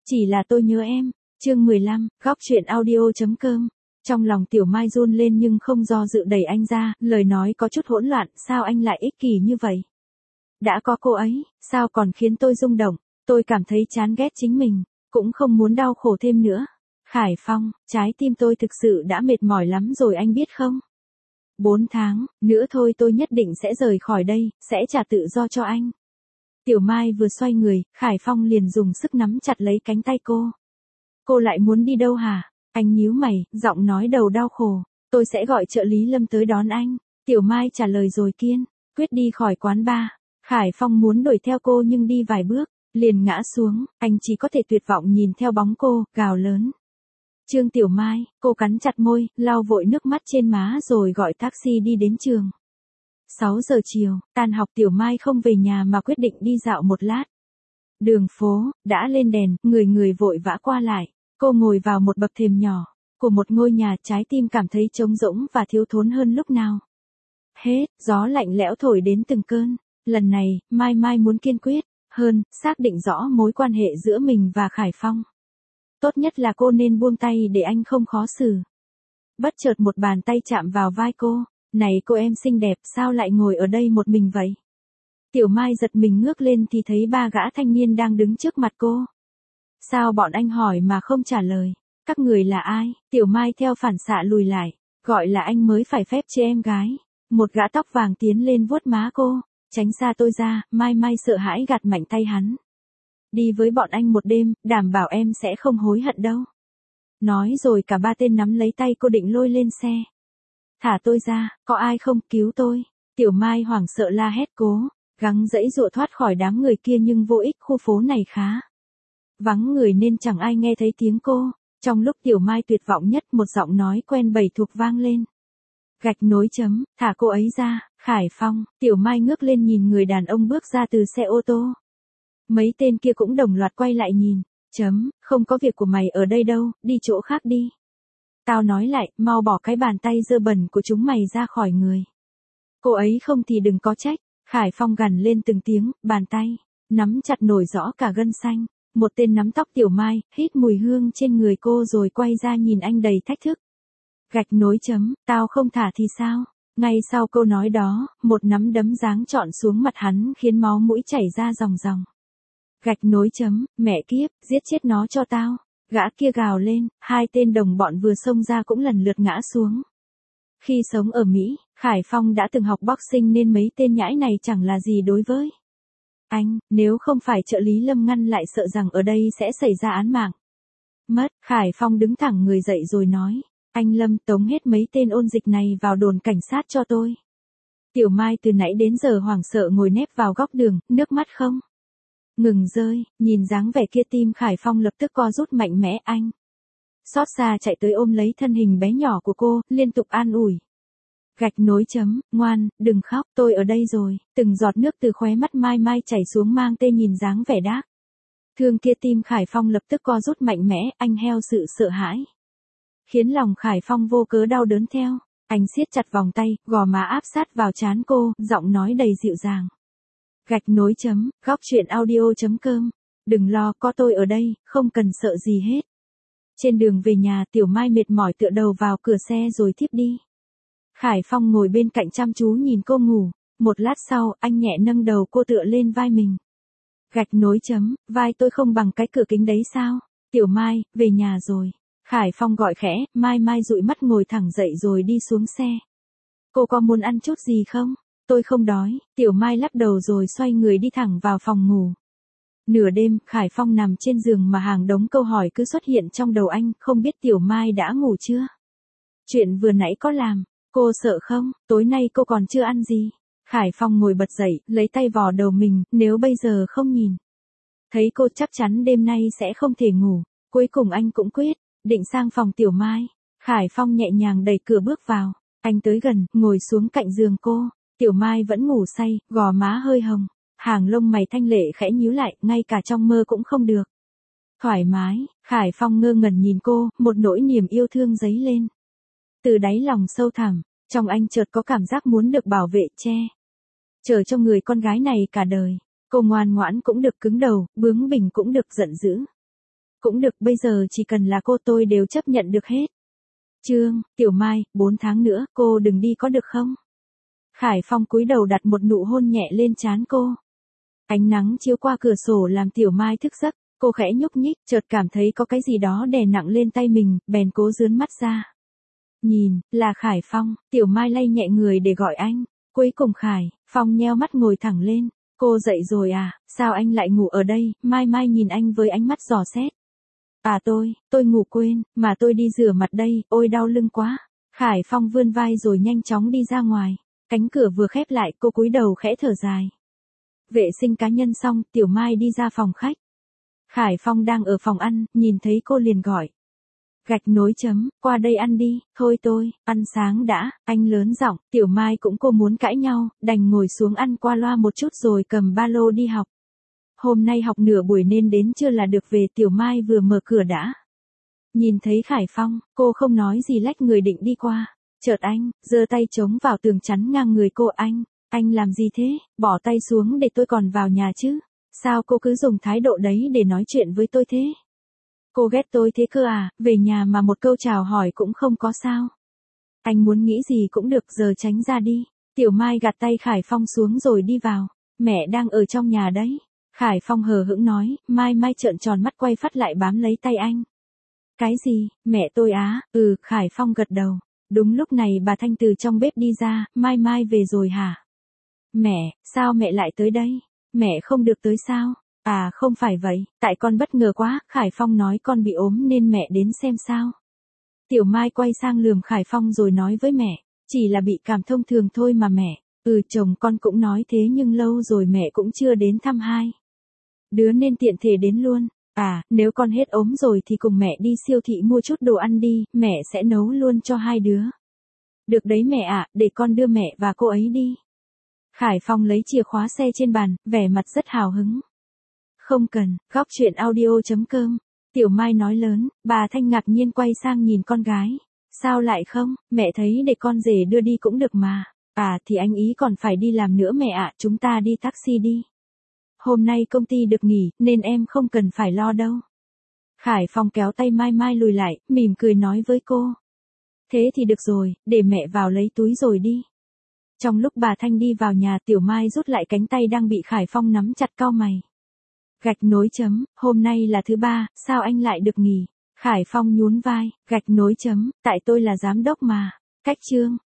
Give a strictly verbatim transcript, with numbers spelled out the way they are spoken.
Chỉ là tôi nhớ em. Chương mười lăm, góc truyện audio.com. Trong lòng Tiểu Mai run lên nhưng không do dự đẩy anh ra, lời nói có chút hỗn loạn, sao anh lại ích kỷ như vậy? Đã có cô ấy, sao còn khiến tôi rung động, tôi cảm thấy chán ghét chính mình, cũng không muốn đau khổ thêm nữa. Khải Phong, trái tim tôi thực sự đã mệt mỏi lắm rồi anh biết không? Bốn tháng, nữa thôi tôi nhất định sẽ rời khỏi đây, sẽ trả tự do cho anh. Tiểu Mai vừa xoay người, Khải Phong liền dùng sức nắm chặt lấy cánh tay cô. Cô lại muốn đi đâu hả? Anh nhíu mày, giọng nói đầu đau khổ. Tôi sẽ gọi trợ lý Lâm tới đón anh. Tiểu Mai trả lời rồi kiên quyết đi khỏi quán bar. Khải Phong muốn đuổi theo cô nhưng đi vài bước, liền ngã xuống, anh chỉ có thể tuyệt vọng nhìn theo bóng cô, gào lớn. Trương Tiểu Mai, cô cắn chặt môi, lau vội nước mắt trên má rồi gọi taxi đi đến trường. sáu giờ chiều, tan học Tiểu Mai không về nhà mà quyết định đi dạo một lát. Đường phố, đã lên đèn, người người vội vã qua lại. Cô ngồi vào một bậc thềm nhỏ của một ngôi nhà, trái tim cảm thấy trống rỗng và thiếu thốn hơn lúc nào hết, gió lạnh lẽo thổi đến từng cơn. Lần này, Mai Mai muốn kiên quyết hơn, xác định rõ mối quan hệ giữa mình và Khải Phong. Tốt nhất là cô nên buông tay để anh không khó xử. Bất chợt một bàn tay chạm vào vai cô. Này cô em xinh đẹp, sao lại ngồi ở đây một mình vậy? Tiểu Mai giật mình ngước lên thì thấy ba gã thanh niên đang đứng trước mặt cô. Sao bọn anh hỏi mà không trả lời? Các người là ai? Tiểu Mai theo phản xạ lùi lại. Gọi là anh mới phải phép cho em gái. Một gã tóc vàng tiến lên vuốt má cô. Tránh xa tôi ra, Mai Mai sợ hãi gạt mạnh tay hắn. Đi với bọn anh một đêm, đảm bảo em sẽ không hối hận đâu. Nói rồi cả ba tên nắm lấy tay cô định lôi lên xe. Thả tôi ra, có ai không, cứu tôi. Tiểu Mai hoảng sợ la hét cố gắng giãy giụa thoát khỏi đám người kia nhưng vô ích, khu phố này khá vắng người nên chẳng ai nghe thấy tiếng cô. Trong lúc Tiểu Mai tuyệt vọng nhất, một giọng nói quen bầy thuộc vang lên. Gạch nối chấm, thả cô ấy ra. Khải Phong. Tiểu Mai ngước lên nhìn người đàn ông bước ra từ xe ô tô. Mấy tên kia cũng đồng loạt quay lại nhìn. Chấm, không có việc của mày ở đây đâu, đi chỗ khác đi. Tao nói lại, mau bỏ cái bàn tay dơ bẩn của chúng mày ra khỏi người. Cô ấy không thì đừng có trách. Khải Phong gằn lên từng tiếng, bàn tay nắm chặt nổi rõ cả gân xanh. Một tên nắm tóc Tiểu Mai, hít mùi hương trên người cô rồi quay ra nhìn anh đầy thách thức. Gạch nối chấm, tao không thả thì sao? Ngay sau câu nói đó, một nắm đấm giáng trọn xuống mặt hắn khiến máu mũi chảy ra ròng ròng. Gạch nối chấm, mẹ kiếp, giết chết nó cho tao. Gã kia gào lên, hai tên đồng bọn vừa xông ra cũng lần lượt ngã xuống. Khi sống ở Mỹ, Khải Phong đã từng học boxing nên mấy tên nhãi này chẳng là gì đối với anh, nếu không phải trợ lý Lâm ngăn lại sợ rằng ở đây sẽ xảy ra án mạng. Mất, Khải Phong đứng thẳng người dậy rồi nói, anh Lâm, tống hết mấy tên ôn dịch này vào đồn cảnh sát cho tôi. Tiểu Mai từ nãy đến giờ hoảng sợ ngồi nép vào góc đường, nước mắt không ngừng rơi, nhìn dáng vẻ kia tim Khải Phong lập tức co rút mạnh mẽ. Anh xót xa chạy tới ôm lấy thân hình bé nhỏ của cô, liên tục an ủi. Gạch nối chấm, ngoan, đừng khóc, tôi ở đây rồi. Từng giọt nước từ khóe mắt Mai Mai chảy xuống mang tê nhìn dáng vẻ đác thương kia, tim Khải Phong lập tức co rút mạnh mẽ, anh heo sự sợ hãi khiến lòng Khải Phong vô cớ đau đớn theo. Anh siết chặt vòng tay, gò má áp sát vào trán cô, giọng nói đầy dịu dàng. Gạch nối chấm, góc truyện audio.com. Đừng lo, có tôi ở đây, không cần sợ gì hết. Trên đường về nhà, Tiểu Mai mệt mỏi tựa đầu vào cửa xe rồi thiếp đi. Khải Phong ngồi bên cạnh chăm chú nhìn cô ngủ. Một lát sau, anh nhẹ nâng đầu cô tựa lên vai mình. Gạch nối chấm, vai tôi không bằng cái cửa kính đấy sao? Tiểu Mai, về nhà rồi. Khải Phong gọi khẽ, Mai Mai dụi mắt ngồi thẳng dậy rồi đi xuống xe. Cô có muốn ăn chút gì không? Tôi không đói. Tiểu Mai lắc đầu rồi xoay người đi thẳng vào phòng ngủ. Nửa đêm, Khải Phong nằm trên giường mà hàng đống câu hỏi cứ xuất hiện trong đầu anh, không biết Tiểu Mai đã ngủ chưa? Chuyện vừa nãy có làm, cô sợ không? Tối nay cô còn chưa ăn gì? Khải Phong ngồi bật dậy, lấy tay vò đầu mình, nếu bây giờ không nhìn thấy cô chắc chắn đêm nay sẽ không thể ngủ. Cuối cùng anh cũng quyết định sang phòng Tiểu Mai. Khải Phong nhẹ nhàng đẩy cửa bước vào. Anh tới gần, ngồi xuống cạnh giường cô. Tiểu Mai vẫn ngủ say, gò má hơi hồng. Hàng lông mày thanh lệ khẽ nhíu lại, ngay cả trong mơ cũng không được thoải mái. Khải Phong ngơ ngẩn nhìn cô, một nỗi niềm yêu thương dấy lên từ đáy lòng sâu thẳm. Trong anh chợt có cảm giác muốn được bảo vệ, che chở cho người con gái này cả đời. Cô ngoan ngoãn cũng được cứng đầu, bướng bỉnh cũng được giận dữ. Cũng được, bây giờ chỉ cần là cô tôi đều chấp nhận được hết. Trương, Tiểu Mai, bốn tháng nữa, cô đừng đi có được không? Khải Phong cúi đầu đặt một nụ hôn nhẹ lên trán cô. Ánh nắng chiếu qua cửa sổ làm Tiểu Mai thức giấc, cô khẽ nhúc nhích, chợt cảm thấy có cái gì đó đè nặng lên tay mình, bèn cố dướn mắt ra. Nhìn, là Khải Phong, Tiểu Mai lay nhẹ người để gọi anh. Cuối cùng Khải Phong nheo mắt ngồi thẳng lên. Cô dậy rồi à, sao anh lại ngủ ở đây? Mai Mai nhìn anh với ánh mắt dò xét. À tôi, tôi ngủ quên, mà tôi đi rửa mặt đây, ôi đau lưng quá. Khải Phong vươn vai rồi nhanh chóng đi ra ngoài. Cánh cửa vừa khép lại, cô cúi đầu khẽ thở dài. Vệ sinh cá nhân xong, Tiểu Mai đi ra phòng khách. Khải Phong đang ở phòng ăn, nhìn thấy cô liền gọi. Gạch nối chấm, qua đây ăn đi, thôi tôi, ăn sáng đã, anh lớn giọng. Tiểu Mai cũng cô muốn cãi nhau, đành ngồi xuống ăn qua loa một chút rồi cầm ba lô đi học. Hôm nay học nửa buổi nên đến trưa là được về. Tiểu Mai vừa mở cửa đã. Nhìn thấy Khải Phong, cô không nói gì lách người định đi qua. Chợt anh, giơ tay chống vào tường chắn ngang người cô. Anh, anh làm gì thế, bỏ tay xuống để tôi còn vào nhà chứ. Sao cô cứ dùng thái độ đấy để nói chuyện với tôi thế? Cô ghét tôi thế cơ à, về nhà mà một câu chào hỏi cũng không có sao. Anh muốn nghĩ gì cũng được, giờ tránh ra đi. Tiểu Mai gạt tay Khải Phong xuống rồi đi vào. Mẹ đang ở trong nhà đấy. Khải Phong hờ hững nói, Mai Mai trợn tròn mắt quay phát lại bám lấy tay anh. Cái gì, mẹ tôi á? Ừ, Khải Phong gật đầu. Đúng lúc này bà Thanh từ trong bếp đi ra, Mai Mai về rồi hả? Mẹ, sao mẹ lại tới đây? Mẹ không được tới sao? À không phải vậy, tại con bất ngờ quá, Khải Phong nói con bị ốm nên mẹ đến xem sao. Tiểu Mai quay sang lườm Khải Phong rồi nói với mẹ, chỉ là bị cảm thông thường thôi mà mẹ. Ừ, chồng con cũng nói thế nhưng lâu rồi mẹ cũng chưa đến thăm hai đứa nên tiện thể đến luôn. À, nếu con hết ốm rồi thì cùng mẹ đi siêu thị mua chút đồ ăn đi, mẹ sẽ nấu luôn cho hai đứa. Được đấy mẹ ạ, để con đưa mẹ và cô ấy đi. Khải Phong lấy chìa khóa xe trên bàn, vẻ mặt rất hào hứng. Không cần, góc chuyện audio.com. Tiểu Mai nói lớn, bà Thanh ngạc nhiên quay sang nhìn con gái. Sao lại không, mẹ thấy để con rể đưa đi cũng được mà. À thì anh ý còn phải đi làm nữa mẹ ạ, chúng ta đi taxi đi. Hôm nay công ty được nghỉ, nên em không cần phải lo đâu. Khải Phong kéo tay Mai Mai lùi lại, mỉm cười nói với cô. Thế thì được rồi, để mẹ vào lấy túi rồi đi. Trong lúc bà Thanh đi vào nhà, Tiểu Mai rút lại cánh tay đang bị Khải Phong nắm chặt cau mày. Gạch nối chấm, hôm nay là thứ ba, sao anh lại được nghỉ? Khải Phong nhún vai, gạch nối chấm, tại tôi là giám đốc mà. Cách chương.